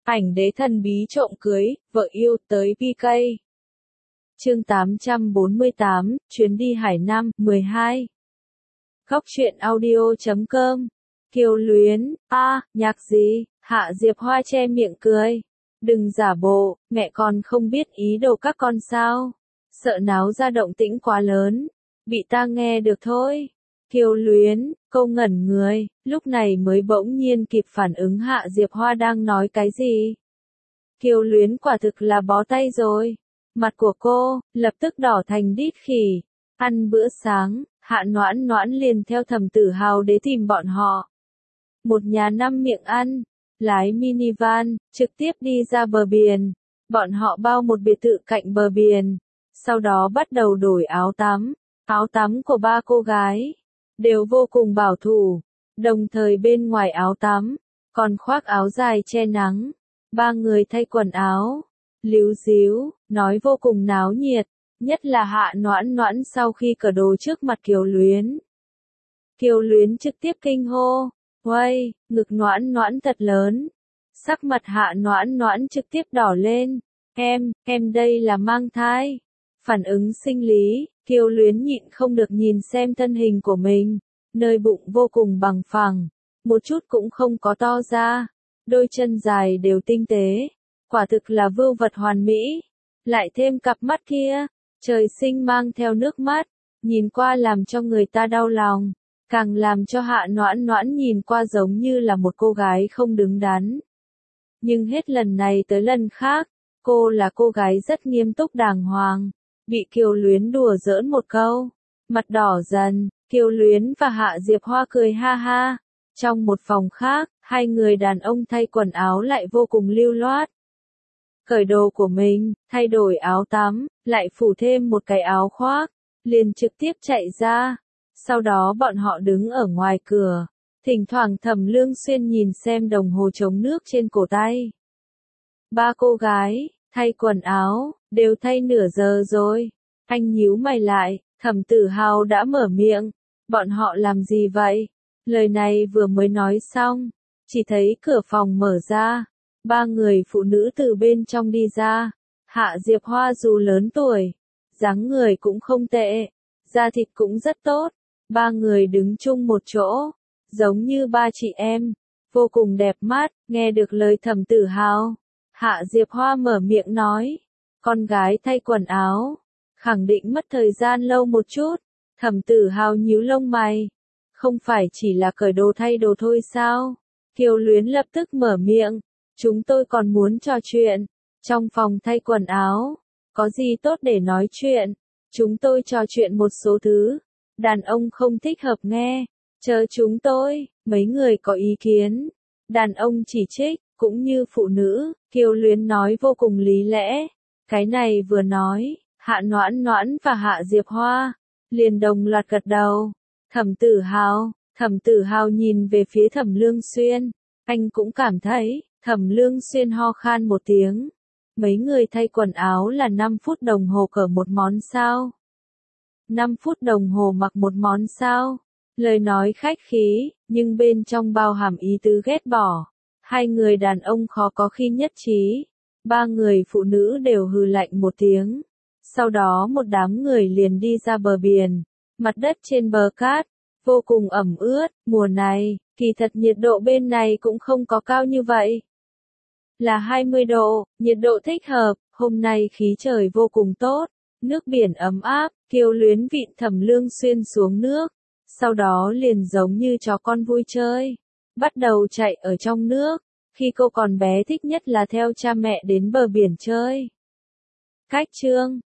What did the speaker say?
Ảnh đế thần bí trộm cưới, vợ yêu tới PK. Chương 848, chuyến đi Hải Nam, 12. Góc truyện audio.com. Kiều Luyến, nhạc gì? Hạ Diệp Hoa che miệng cười. Đừng giả bộ, mẹ con không biết ý đồ các con sao? Sợ náo ra động tĩnh quá lớn, bị ta nghe được thôi. Kiều Luyến, câu ngẩn người, lúc này mới bỗng nhiên kịp phản ứng Hạ Diệp Hoa đang nói cái gì. Kiều Luyến quả thực là bó tay rồi. Mặt của cô, lập tức đỏ thành đít khỉ. Ăn bữa sáng, Hạ Noãn Noãn liền theo Thẩm Tử Hào để tìm bọn họ. Một nhà 5 miệng ăn, lái minivan, trực tiếp đi ra bờ biển. Bọn họ bao một biệt thự cạnh bờ biển. Sau đó bắt đầu đổi áo tắm. Áo tắm của ba cô gái đều vô cùng bảo thủ, đồng thời bên ngoài áo tắm còn khoác áo dài che nắng. Ba người thay quần áo, líu díu, nói vô cùng náo nhiệt, nhất là Hạ Noãn Noãn sau khi cởi đồ trước mặt Kiều Luyến. Kiều Luyến trực tiếp kinh hô, "Uầy, ngực Noãn Noãn thật lớn." Sắc mặt Hạ Noãn Noãn trực tiếp đỏ lên, em đây là mang thai." Phản ứng sinh lý, Kiều Luyến nhịn không được nhìn xem thân hình của mình, nơi bụng vô cùng bằng phẳng, một chút cũng không có to ra, đôi chân dài đều tinh tế, quả thực là vưu vật hoàn mỹ, lại thêm cặp mắt kia, trời sinh mang theo nước mắt, nhìn qua làm cho người ta đau lòng, càng làm cho Hạ Noãn Noãn nhìn qua giống như là một cô gái không đứng đắn. Nhưng hết lần này tới lần khác, cô là cô gái rất nghiêm túc đàng hoàng. Bị Kiều Luyến đùa giỡn một câu, mặt đỏ dần, Kiều Luyến và Hạ Diệp Hoa cười ha ha. Trong một phòng khác, hai người đàn ông thay quần áo lại vô cùng lưu loát. Cởi đồ của mình, thay đổi áo tắm, lại phủ thêm một cái áo khoác, liền trực tiếp chạy ra. Sau đó bọn họ đứng ở ngoài cửa, thỉnh thoảng Thẩm Lương Xuyên nhìn xem đồng hồ chống nước trên cổ tay. Ba cô gái, thay quần áo, đều thay nửa giờ rồi. Anh nhíu mày lại, Thẩm Tử Hào đã mở miệng. Bọn họ làm gì vậy? Lời này vừa mới nói xong, chỉ thấy cửa phòng mở ra. Ba người phụ nữ từ bên trong đi ra. Hạ Diệp Hoa dù lớn tuổi, dáng người cũng không tệ, da thịt cũng rất tốt. Ba người đứng chung một chỗ, giống như ba chị em, vô cùng đẹp mắt. Nghe được lời Thẩm Tử Hào, Hạ Diệp Hoa mở miệng nói, con gái thay quần áo, khẳng định mất thời gian lâu một chút. Thẩm Tử Hào nhíu lông mày, không phải chỉ là cởi đồ thay đồ thôi sao? Kiều Luyến lập tức mở miệng, chúng tôi còn muốn trò chuyện. Trong phòng thay quần áo, có gì tốt để nói chuyện? Chúng tôi trò chuyện một số thứ, đàn ông không thích hợp nghe, chờ chúng tôi, mấy người có ý kiến. Đàn ông chỉ trích, cũng như phụ nữ, Kiều Luyến nói vô cùng lý lẽ. Cái này vừa nói, Hạ Noãn Noãn và Hạ Diệp Hoa liền đồng loạt gật đầu. Thẩm Tử Hào nhìn về phía Thẩm Lương Xuyên, anh cũng cảm thấy. Thẩm Lương Xuyên ho khan một tiếng. Mấy người thay quần áo là 5 phút đồng hồ cởi một món sao? 5 phút đồng hồ mặc một món sao? Lời nói khách khí, nhưng bên trong bao hàm ý tứ ghét bỏ. Hai người đàn ông khó có khi nhất trí. Ba người phụ nữ đều hừ lạnh một tiếng. Sau đó một đám người liền đi ra bờ biển. Mặt đất trên bờ cát, vô cùng ẩm ướt. Mùa này, kỳ thật nhiệt độ bên này cũng không có cao như vậy. Là 20 độ, nhiệt độ thích hợp. Hôm nay khí trời vô cùng tốt. Nước biển ấm áp, Kiều Luyến vịn Thẩm Lương Xuyên xuống nước. Sau đó liền giống như chó con vui chơi, bắt đầu chạy ở trong nước. Khi cô còn bé thích nhất là theo cha mẹ đến bờ biển chơi. Cách chương